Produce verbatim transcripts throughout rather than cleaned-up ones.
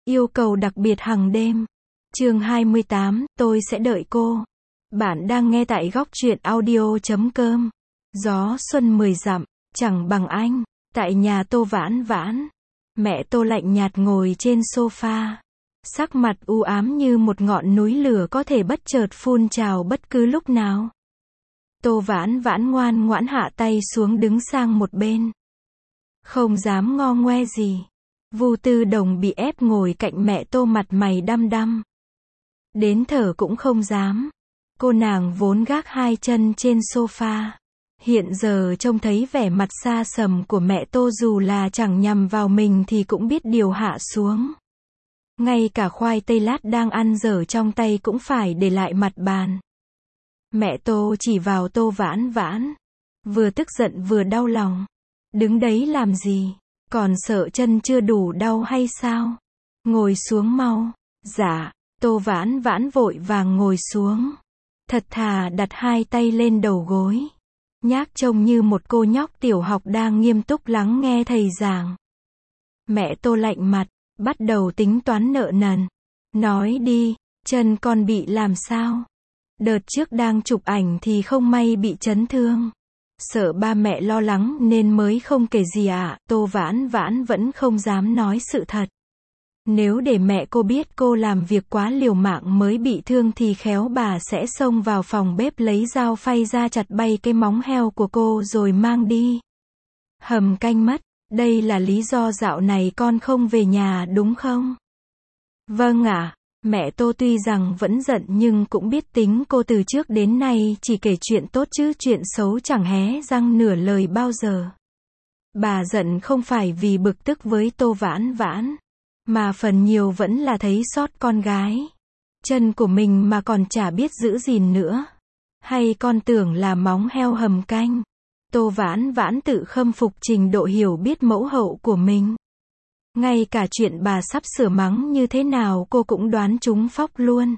Yêu cầu đặc biệt hàng đêm. Chương hai mươi tám, tôi sẽ đợi cô. Bạn đang nghe tại góc truyện audio chấm com. Gió xuân mười dặm, chẳng bằng anh. Tại nhà Tô Vãn Vãn, mẹ Tô lạnh nhạt ngồi trên sofa. Sắc mặt u ám như một ngọn núi lửa có thể bất chợt phun trào bất cứ lúc nào. Tô Vãn Vãn ngoan ngoãn hạ tay xuống đứng sang một bên. Không dám ngo ngoe gì. Vu Tư Đồng bị ép ngồi cạnh mẹ Tô mặt mày đăm đăm. Đến thở cũng không dám. Cô nàng vốn gác hai chân trên sofa. Hiện giờ trông thấy vẻ mặt xa sầm của mẹ Tô dù là chẳng nhằm vào mình thì cũng biết điều hạ xuống. Ngay cả khoai tây lát đang ăn dở trong tay cũng phải để lại mặt bàn. Mẹ Tô chỉ vào Tô Vãn Vãn. Vừa tức giận vừa đau lòng. Đứng đấy làm gì? Còn sợ chân chưa đủ đau hay sao? Ngồi xuống mau. Dạ. Tô Vãn Vãn vội vàng ngồi xuống. Thật thà đặt hai tay lên đầu gối. Nhác trông như một cô nhóc tiểu học đang nghiêm túc lắng nghe thầy giảng. Mẹ Tô lạnh mặt, bắt đầu tính toán nợ nần. Nói đi, chân con bị làm sao? Đợt trước đang chụp ảnh thì không may bị chấn thương. Sợ ba mẹ lo lắng nên mới không kể gì ạ. À. Tô Vãn Vãn vẫn không dám nói sự thật. Nếu để mẹ cô biết cô làm việc quá liều mạng mới bị thương thì khéo bà sẽ xông vào phòng bếp lấy dao phay ra chặt bay cái móng heo của cô rồi mang đi. Hầm canh mất, đây là lý do dạo này con không về nhà đúng không? Vâng ạ. À. Mẹ Tô tuy rằng vẫn giận nhưng cũng biết tính cô từ trước đến nay chỉ kể chuyện tốt chứ chuyện xấu chẳng hé răng nửa lời bao giờ. Bà giận không phải vì bực tức với Tô Vãn Vãn, mà phần nhiều vẫn là thấy xót con gái. Chân của mình mà còn chả biết giữ gìn nữa. Hay con tưởng là móng heo hầm canh. Tô Vãn Vãn tự khâm phục trình độ hiểu biết mẫu hậu của mình. Ngay cả chuyện bà sắp sửa mắng như thế nào cô cũng đoán trúng phóc luôn.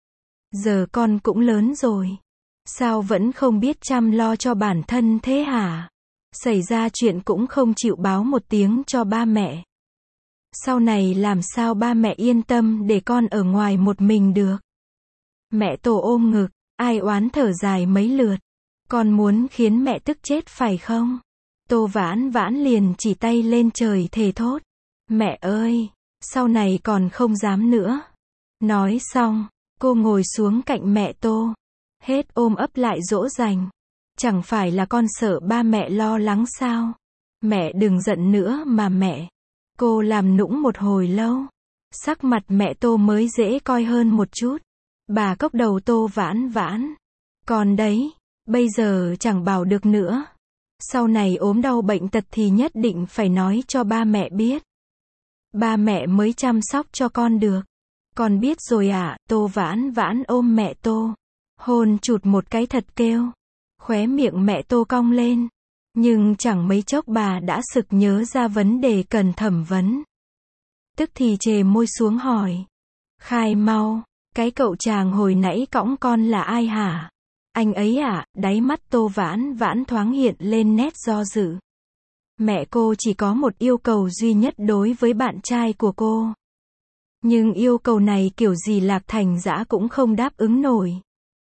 Giờ con cũng lớn rồi. Sao vẫn không biết chăm lo cho bản thân thế hả? Xảy ra chuyện cũng không chịu báo một tiếng cho ba mẹ. Sau này làm sao ba mẹ yên tâm để con ở ngoài một mình được? Mẹ Tô ôm ngực, ai oán thở dài mấy lượt. Con muốn khiến mẹ tức chết phải không? Tô Vãn Vãn liền chỉ tay lên trời thề thốt. Mẹ ơi, sau này còn không dám nữa. Nói xong, cô ngồi xuống cạnh mẹ Tô. Hết ôm ấp lại dỗ dành. Chẳng phải là con sợ ba mẹ lo lắng sao? Mẹ đừng giận nữa mà mẹ. Cô làm nũng một hồi lâu. Sắc mặt mẹ Tô mới dễ coi hơn một chút. Bà cốc đầu Tô Vãn Vãn. Còn đấy, bây giờ chẳng bảo được nữa. Sau này ốm đau bệnh tật thì nhất định phải nói cho ba mẹ biết. Ba mẹ mới chăm sóc cho con được. Con biết rồi ạ. À. Tô Vãn Vãn ôm mẹ Tô. Hôn chụt một cái thật kêu. Khóe miệng mẹ Tô cong lên. Nhưng chẳng mấy chốc bà đã sực nhớ ra vấn đề cần thẩm vấn. Tức thì chề môi xuống hỏi. Khai mau, cái cậu chàng hồi nãy cõng con là ai hả? Anh ấy à? Đáy mắt Tô Vãn Vãn thoáng hiện lên nét do dự. Mẹ cô chỉ có một yêu cầu duy nhất đối với bạn trai của cô. Nhưng yêu cầu này kiểu gì Lạc Thành Dã cũng không đáp ứng nổi.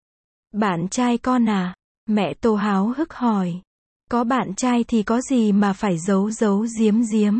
Bạn trai con à? Mẹ Tô háo hức hỏi. Có bạn trai thì có gì mà phải giấu giấu giếm giếm.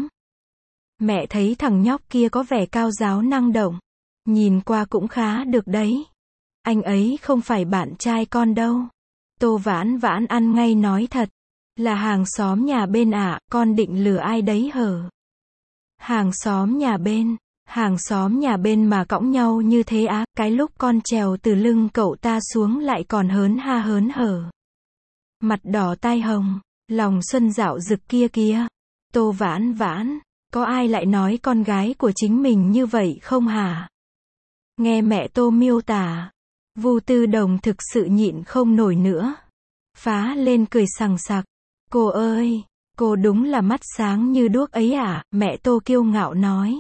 Mẹ thấy thằng nhóc kia có vẻ cao giáo năng động. Nhìn qua cũng khá được đấy. Anh ấy không phải bạn trai con đâu. Tô Vãn Vãn ăn ngay nói thật. Là hàng xóm nhà bên ạ. À, con định lừa ai đấy hở? Hàng xóm nhà bên. Hàng xóm nhà bên mà cõng nhau như thế á? À, cái lúc con trèo từ lưng cậu ta xuống lại còn hớn ha hớn hở. Mặt đỏ tai hồng, lòng xuân dạo rực kia kia. Tô Vãn Vãn, có ai lại nói con gái của chính mình như vậy không hả? Nghe mẹ Tô miêu tả, Vu Tư Đồng thực sự nhịn không nổi nữa. Phá lên cười sằng sặc. Cô ơi, cô đúng là mắt sáng như đuốc ấy à? Mẹ Tô kiêu ngạo nói.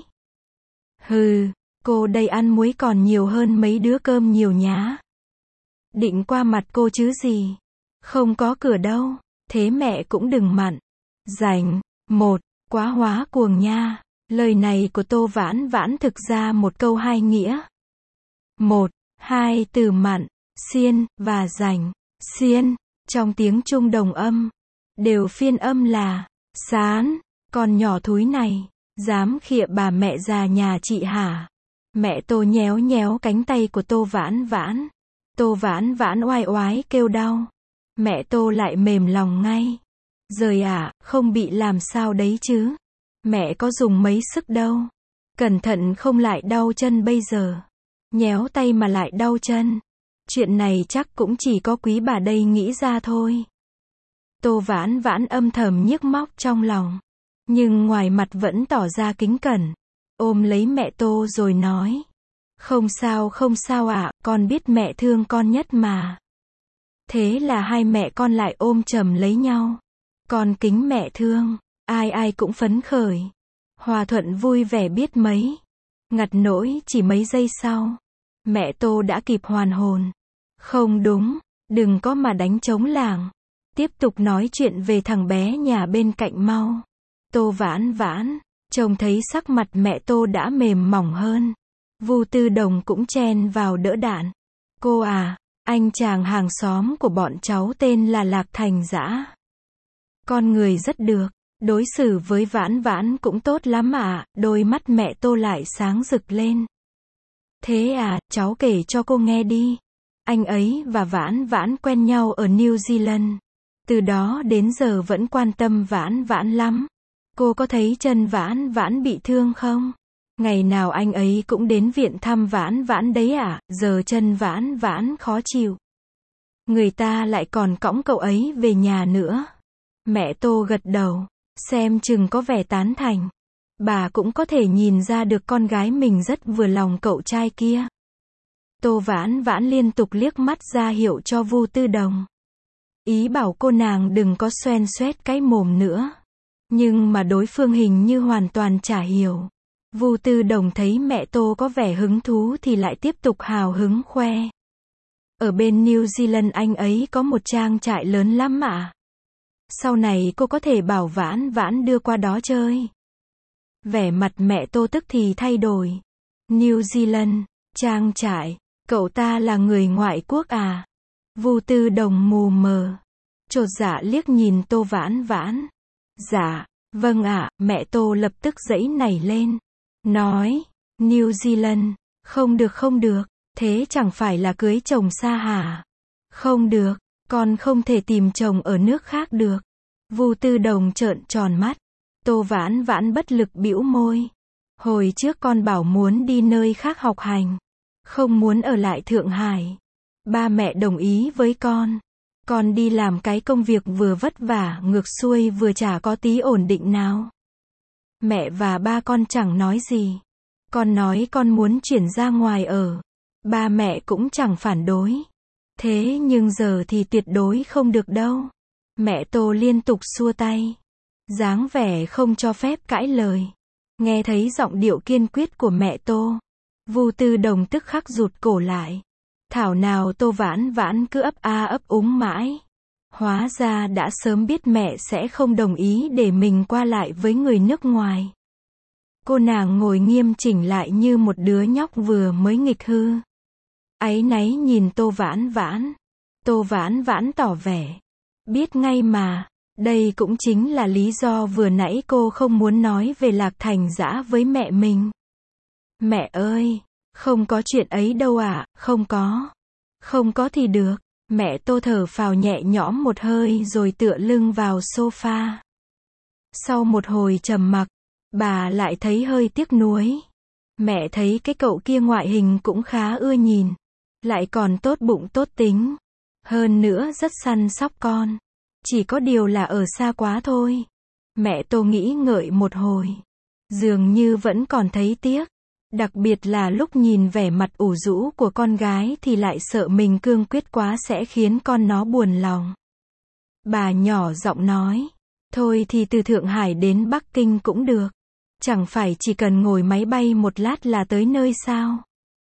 Hừ, cô đây ăn muối còn nhiều hơn mấy đứa cơm nhiều nhá. Định qua mặt cô chứ gì? Không có cửa đâu, thế mẹ cũng đừng mặn. Rảnh, một, quá hóa cuồng nha. Lời này của Tô Vãn Vãn thực ra một câu hai nghĩa. Một, hai từ mặn, xiên, và rành. Xiên, trong tiếng Trung đồng âm, đều phiên âm là, sán, con nhỏ thúi này, dám khịa bà mẹ già nhà chị hả? Mẹ Tô nhéo nhéo cánh tay của Tô Vãn Vãn. Tô Vãn Vãn oai oái kêu đau. Mẹ Tô lại mềm lòng ngay. Giời ạ, không bị làm sao đấy chứ? Mẹ có dùng mấy sức đâu. Cẩn thận không lại đau chân bây giờ. Nhéo tay mà lại đau chân. Chuyện này chắc cũng chỉ có quý bà đây nghĩ ra thôi. Tô Vãn Vãn âm thầm nhức móc trong lòng. Nhưng ngoài mặt vẫn tỏ ra kính cẩn. Ôm lấy mẹ Tô rồi nói. Không sao không sao ạ, con biết mẹ thương con nhất mà. Thế là hai mẹ con lại ôm chầm lấy nhau. Con kính mẹ thương. Ai ai cũng phấn khởi. Hòa thuận vui vẻ biết mấy. Ngặt nỗi chỉ mấy giây sau. Mẹ Tô đã kịp hoàn hồn. Không đúng, đừng có mà đánh trống lảng. Tiếp tục nói chuyện về thằng bé nhà bên cạnh mau. Tô Vãn Vãn, trông thấy sắc mặt mẹ Tô đã mềm mỏng hơn. Vu Tư Đồng cũng chen vào đỡ đạn. Cô à, anh chàng hàng xóm của bọn cháu tên là Lạc Thành Dã. Con người rất được, đối xử với Vãn Vãn cũng tốt lắm ạ. À. Đôi mắt mẹ Tô lại sáng rực lên. Thế à, cháu kể cho cô nghe đi. Anh ấy và Vãn Vãn quen nhau ở New Zealand. Từ đó đến giờ vẫn quan tâm Vãn Vãn lắm. Cô có thấy chân Vãn Vãn bị thương không? Ngày nào anh ấy cũng đến viện thăm Vãn Vãn đấy ạ. À? Giờ chân Vãn Vãn khó chịu. Người ta lại còn cõng cậu ấy về nhà nữa. Mẹ Tô gật đầu, xem chừng có vẻ tán thành. Bà cũng có thể nhìn ra được con gái mình rất vừa lòng cậu trai kia. Tô Vãn Vãn liên tục liếc mắt ra hiệu cho Vu Tư Đồng. Ý bảo cô nàng đừng có xoen xoét cái mồm nữa. Nhưng mà đối phương hình như hoàn toàn chả hiểu. Vu Tư Đồng thấy mẹ Tô có vẻ hứng thú thì lại tiếp tục hào hứng khoe. Ở bên New Zealand anh ấy có một trang trại lớn lắm ạ. Sau này cô có thể bảo Vãn Vãn đưa qua đó chơi. Vẻ mặt mẹ Tô tức thì thay đổi. New Zealand, trang trại, cậu ta là người ngoại quốc à? Vu Tư Đồng mù mờ, chột dạ liếc nhìn Tô Vãn Vãn. Dạ, vâng ạ. Mẹ Tô lập tức giãy nảy lên. Nói, New Zealand, không được không được, thế chẳng phải là cưới chồng xa hả? Không được, con không thể tìm chồng ở nước khác được. Vu Tư Đồng trợn tròn mắt. Tô Vãn Vãn bất lực bĩu môi. Hồi trước con bảo muốn đi nơi khác học hành, không muốn ở lại Thượng Hải. Ba mẹ đồng ý với con. Con đi làm cái công việc vừa vất vả ngược xuôi vừa chả có tí ổn định nào. Mẹ và ba con chẳng nói gì. Con nói con muốn chuyển ra ngoài ở. Ba mẹ cũng chẳng phản đối. Thế nhưng giờ thì tuyệt đối không được đâu. Mẹ Tô liên tục xua tay. Dáng vẻ không cho phép cãi lời. Nghe thấy giọng điệu kiên quyết của mẹ Tô, Vu Tư Đồng tức khắc rụt cổ lại. Thảo nào Tô Vãn Vãn cứ ấp a ấp úng mãi. Hóa ra đã sớm biết mẹ sẽ không đồng ý để mình qua lại với người nước ngoài. Cô nàng ngồi nghiêm chỉnh lại như một đứa nhóc vừa mới nghịch hư. Áy náy nhìn Tô Vãn Vãn. Tô Vãn Vãn tỏ vẻ. Biết ngay mà, đây cũng chính là lý do vừa nãy cô không muốn nói về Lạc Thành Dã với mẹ mình. Mẹ ơi, không có chuyện ấy đâu ạ, à, không có. Không có thì được. Mẹ Tô thở phào nhẹ nhõm một hơi rồi tựa lưng vào sofa. Sau một hồi trầm mặc, bà lại thấy hơi tiếc nuối. Mẹ thấy cái cậu kia ngoại hình cũng khá ưa nhìn. Lại còn tốt bụng tốt tính. Hơn nữa rất săn sóc con. Chỉ có điều là ở xa quá thôi. Mẹ Tô nghĩ ngợi một hồi. Dường như vẫn còn thấy tiếc. Đặc biệt là lúc nhìn vẻ mặt ủ rũ của con gái thì lại sợ mình cương quyết quá sẽ khiến con nó buồn lòng. Bà nhỏ giọng nói. Thôi thì từ Thượng Hải đến Bắc Kinh cũng được. Chẳng phải chỉ cần ngồi máy bay một lát là tới nơi sao?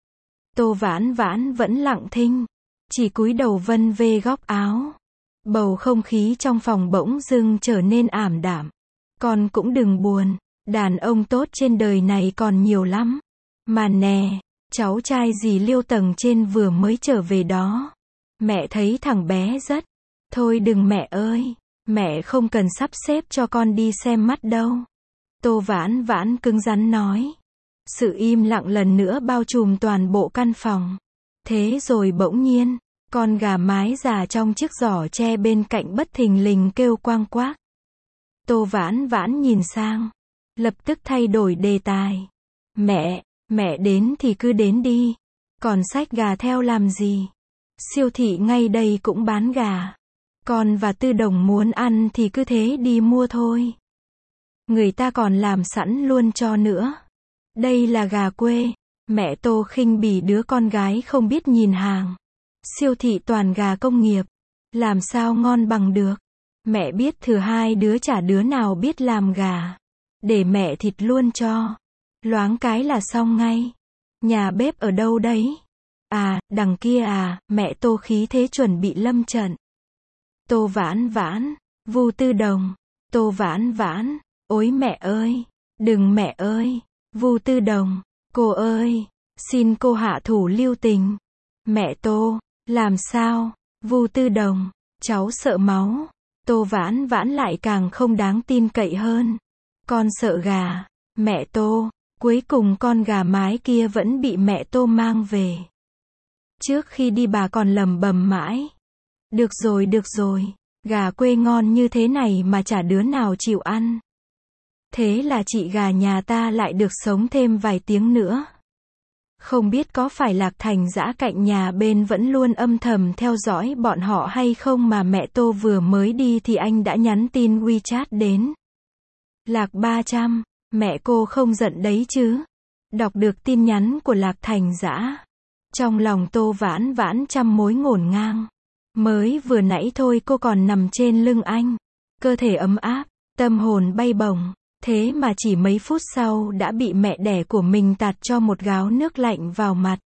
Tô Vãn Vãn vẫn lặng thinh. Chỉ cúi đầu vân vê góc áo. Bầu không khí trong phòng bỗng dưng trở nên ảm đạm. Con cũng đừng buồn. Đàn ông tốt trên đời này còn nhiều lắm. Mà nè, cháu trai dì Liêu tầng trên vừa mới trở về đó. Mẹ thấy thằng bé rất. Thôi đừng mẹ ơi, mẹ không cần sắp xếp cho con đi xem mắt đâu. Tô Vãn Vãn cứng rắn nói. Sự im lặng lần nữa bao trùm toàn bộ căn phòng. Thế rồi bỗng nhiên, con gà mái già trong chiếc giỏ tre bên cạnh bất thình lình kêu quang quác. Tô Vãn Vãn nhìn sang, lập tức thay đổi đề tài. Mẹ, mẹ đến thì cứ đến đi. Còn xách gà theo làm gì? Siêu thị ngay đây cũng bán gà. Con và Tư Đồng muốn ăn thì cứ thế đi mua thôi. Người ta còn làm sẵn luôn cho nữa. Đây là gà quê. Mẹ Tô khinh bỉ đứa con gái không biết nhìn hàng. Siêu thị toàn gà công nghiệp. Làm sao ngon bằng được. Mẹ biết thừa hai đứa chả đứa nào biết làm gà. Để mẹ thịt luôn cho. Loáng cái là xong ngay. Nhà bếp ở đâu đấy? À, đằng kia à, mẹ Tô khí thế chuẩn bị lâm trận. Tô Vãn Vãn, Vu Tư Đồng, Tô Vãn Vãn, ôi mẹ ơi, đừng mẹ ơi, Vu Tư Đồng, cô ơi, xin cô hạ thủ lưu tình. Mẹ Tô, làm sao? Vu Tư Đồng, cháu sợ máu. Tô Vãn Vãn lại càng không đáng tin cậy hơn. Con sợ gà. Mẹ Tô, cuối cùng con gà mái kia vẫn bị mẹ Tô mang về. Trước khi đi bà còn lẩm bẩm mãi. Được rồi được rồi, gà quê ngon như thế này mà chả đứa nào chịu ăn. Thế là chị gà nhà ta lại được sống thêm vài tiếng nữa. Không biết có phải Lạc Thành Dã cạnh nhà bên vẫn luôn âm thầm theo dõi bọn họ hay không mà mẹ Tô vừa mới đi thì anh đã nhắn tin WeChat đến. Lạc ba trăm, mẹ cô không giận đấy chứ? Đọc được tin nhắn của Lạc Thành Dã. Trong lòng Tô Vãn Vãn trăm mối ngổn ngang. Mới vừa nãy thôi cô còn nằm trên lưng anh. Cơ thể ấm áp, tâm hồn bay bổng. Thế mà chỉ mấy phút sau đã bị mẹ đẻ của mình tạt cho một gáo nước lạnh vào mặt.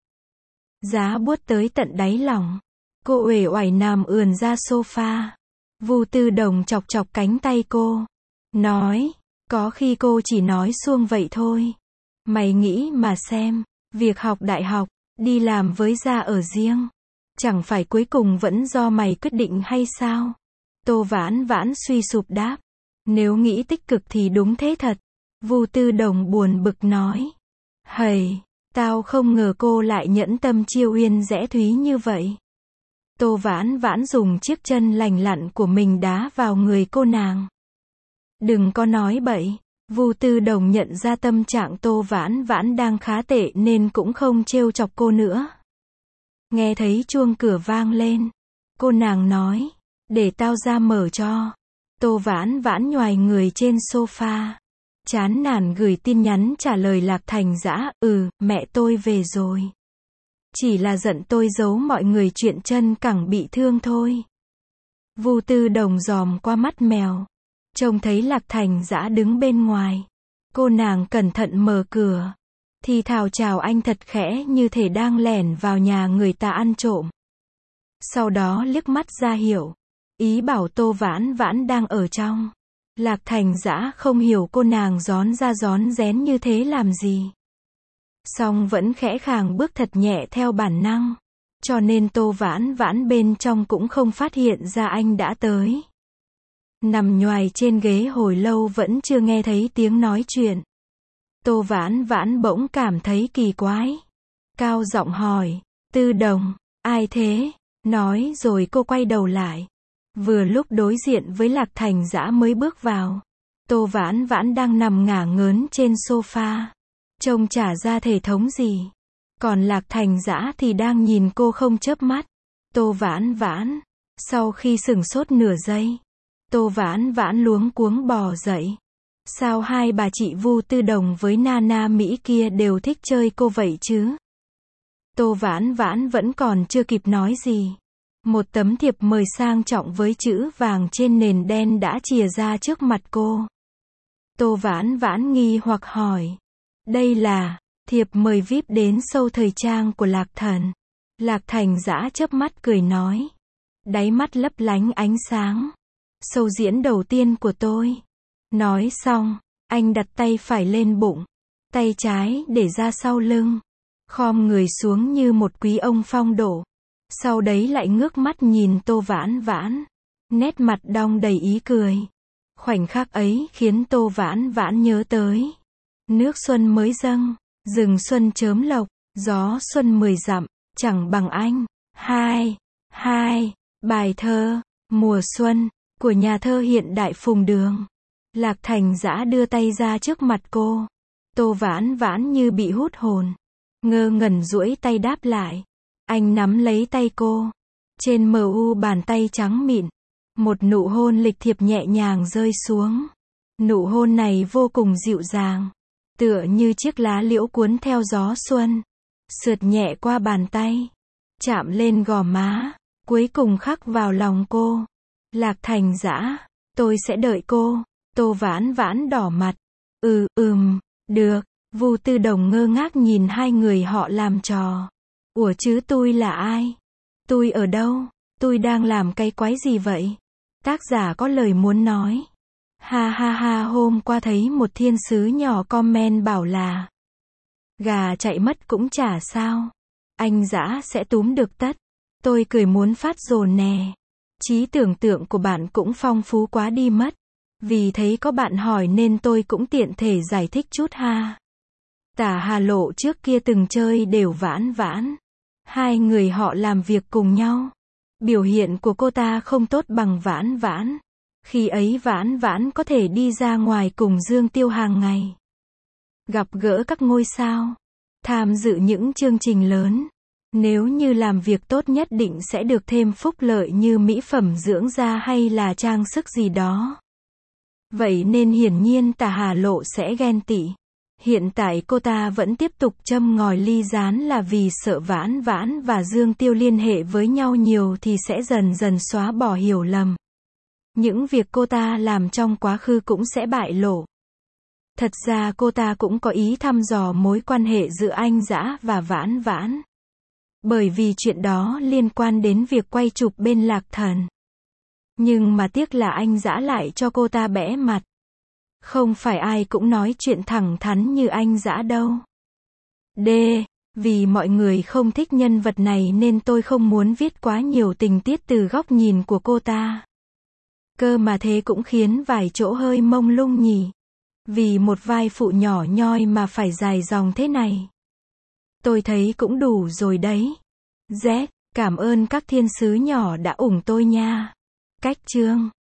Giá buốt tới tận đáy lòng. Cô uể oải nằm ườn ra sofa. Vu Tư Đồng chọc chọc cánh tay cô. Nói, có khi cô chỉ nói suông vậy thôi. Mày nghĩ mà xem, việc học đại học, đi làm với gia ở riêng. Chẳng phải cuối cùng vẫn do mày quyết định hay sao? Tô Vãn Vãn suy sụp đáp. Nếu nghĩ tích cực thì đúng thế thật. Vu Tư Đồng buồn bực nói. Hầy, tao không ngờ cô lại nhẫn tâm chiêu uyên rẽ thúy như vậy. Tô Vãn Vãn dùng chiếc chân lành lặn của mình đá vào người cô nàng. Đừng có nói bậy. Vu Tư Đồng nhận ra tâm trạng Tô Vãn Vãn đang khá tệ nên cũng không trêu chọc cô nữa. Nghe thấy chuông cửa vang lên. Cô nàng nói. Để tao ra mở cho. Tô Vãn Vãn nhoài người trên sofa. Chán nản gửi tin nhắn trả lời Lạc Thành Dã. Ừ, mẹ tôi về rồi. Chỉ là giận tôi giấu mọi người chuyện chân cẳng bị thương thôi. Vu Tư Đồng dòm qua mắt mèo. Trông thấy Lạc Thành Dã đứng bên ngoài. Cô nàng cẩn thận mở cửa. Thì thào chào anh thật khẽ như thể đang lẻn vào nhà người ta ăn trộm. Sau đó liếc mắt ra hiệu. Ý bảo Tô Vãn Vãn đang ở trong. Lạc Thành Dã không hiểu cô nàng rón ra rón rén như thế làm gì. Song vẫn khẽ khàng bước thật nhẹ theo bản năng. Cho nên Tô Vãn Vãn bên trong cũng không phát hiện ra anh đã tới. Nằm nhoài trên ghế hồi lâu vẫn chưa nghe thấy tiếng nói chuyện. Tô Vãn Vãn bỗng cảm thấy kỳ quái. Cao giọng hỏi. Tư Đồng, ai thế? Nói rồi cô quay đầu lại. Vừa lúc đối diện với Lạc Thành Dã mới bước vào. Tô Vãn Vãn đang nằm ngả ngớn trên sofa. Trông chả ra thể thống gì. Còn Lạc Thành Dã thì đang nhìn cô không chớp mắt. Tô Vãn Vãn. Sau khi sửng sốt nửa giây. Tô Vãn Vãn luống cuống bò dậy. Sao hai bà chị Vu Tư Đồng với Nana Mỹ kia đều thích chơi cô vậy chứ? Tô Vãn Vãn vẫn còn chưa kịp nói gì. Một tấm thiệp mời sang trọng với chữ vàng trên nền đen đã chìa ra trước mặt cô. Tô Vãn Vãn nghi hoặc hỏi. Đây là thiệp mời vi ai pi đến show thời trang của Lạc Thần. Lạc Thành Dã chớp mắt cười nói. Đáy mắt lấp lánh ánh sáng. Show diễn đầu tiên của tôi. Nói xong, Anh đặt tay phải lên bụng, tay trái để ra sau lưng, khom người xuống như một quý ông phong độ. Sau đấy lại ngước mắt nhìn Tô Vãn Vãn, nét mặt đong đầy ý cười. Khoảnh khắc ấy khiến Tô Vãn Vãn nhớ tới nước xuân mới dâng, rừng xuân chớm lộc, gió xuân mười dặm, chẳng bằng anh. Hai, hai, bài thơ, mùa xuân, của nhà thơ hiện đại Phùng Đường. Lạc Thành Dã đưa tay ra trước mặt cô. Tô Vãn Vãn như bị hút hồn, ngơ ngẩn duỗi tay đáp lại. Anh nắm lấy tay cô. Trên mờ u bàn tay trắng mịn, một nụ hôn lịch thiệp nhẹ nhàng rơi xuống. Nụ hôn này vô cùng dịu dàng, tựa như chiếc lá liễu cuốn theo gió xuân, sượt nhẹ qua bàn tay, chạm lên gò má, cuối cùng khắc vào lòng cô. Lạc Thành Dã, tôi sẽ đợi cô. Tô Vãn Vãn đỏ mặt. Ừ, ừm, được. Vu Tư Đồng ngơ ngác nhìn hai người họ làm trò. Ủa chứ tôi là ai? Tôi ở đâu? Tôi đang làm cái quái gì vậy? Tác giả có lời muốn nói. Ha ha ha, hôm qua thấy một thiên sứ nhỏ comment bảo là gà chạy mất cũng chả sao. Anh Dã sẽ túm được tất. Tôi cười muốn phát dồn nè. Trí tưởng tượng của bạn cũng phong phú quá đi mất. Vì thấy có bạn hỏi nên tôi cũng tiện thể giải thích chút ha. Tả Hà Lộ trước kia từng chơi đều Vãn Vãn. Hai người họ làm việc cùng nhau. Biểu hiện của cô ta không tốt bằng Vãn Vãn. Khi ấy Vãn Vãn có thể đi ra ngoài cùng Dương Tiêu hàng ngày, gặp gỡ các ngôi sao, tham dự những chương trình lớn. Nếu như làm việc tốt nhất định sẽ được thêm phúc lợi như mỹ phẩm dưỡng da hay là trang sức gì đó. Vậy nên hiển nhiên Tả Hà Lộ sẽ ghen tị. Hiện tại cô ta vẫn tiếp tục châm ngòi ly rán là vì sợ Vãn Vãn và Dương Tiêu liên hệ với nhau nhiều thì sẽ dần dần xóa bỏ hiểu lầm. Những việc cô ta làm trong quá khứ cũng sẽ bại lộ. Thật ra cô ta cũng có ý thăm dò mối quan hệ giữa anh Dã và Vãn Vãn. Bởi vì chuyện đó liên quan đến việc quay chụp bên Lạc Thần. Nhưng mà tiếc là anh Dã lại cho cô ta bẽ mặt. Không phải ai cũng nói chuyện thẳng thắn như anh Dã đâu. D. Vì mọi người không thích nhân vật này nên tôi không muốn viết quá nhiều tình tiết từ góc nhìn của cô ta. Cơ mà thế cũng khiến vài chỗ hơi mông lung nhỉ. Vì một vai phụ nhỏ nhoi mà phải dài dòng thế này. Tôi thấy cũng đủ rồi đấy. Z. Cảm ơn các thiên sứ nhỏ đã ủng tôi nha. Cách chương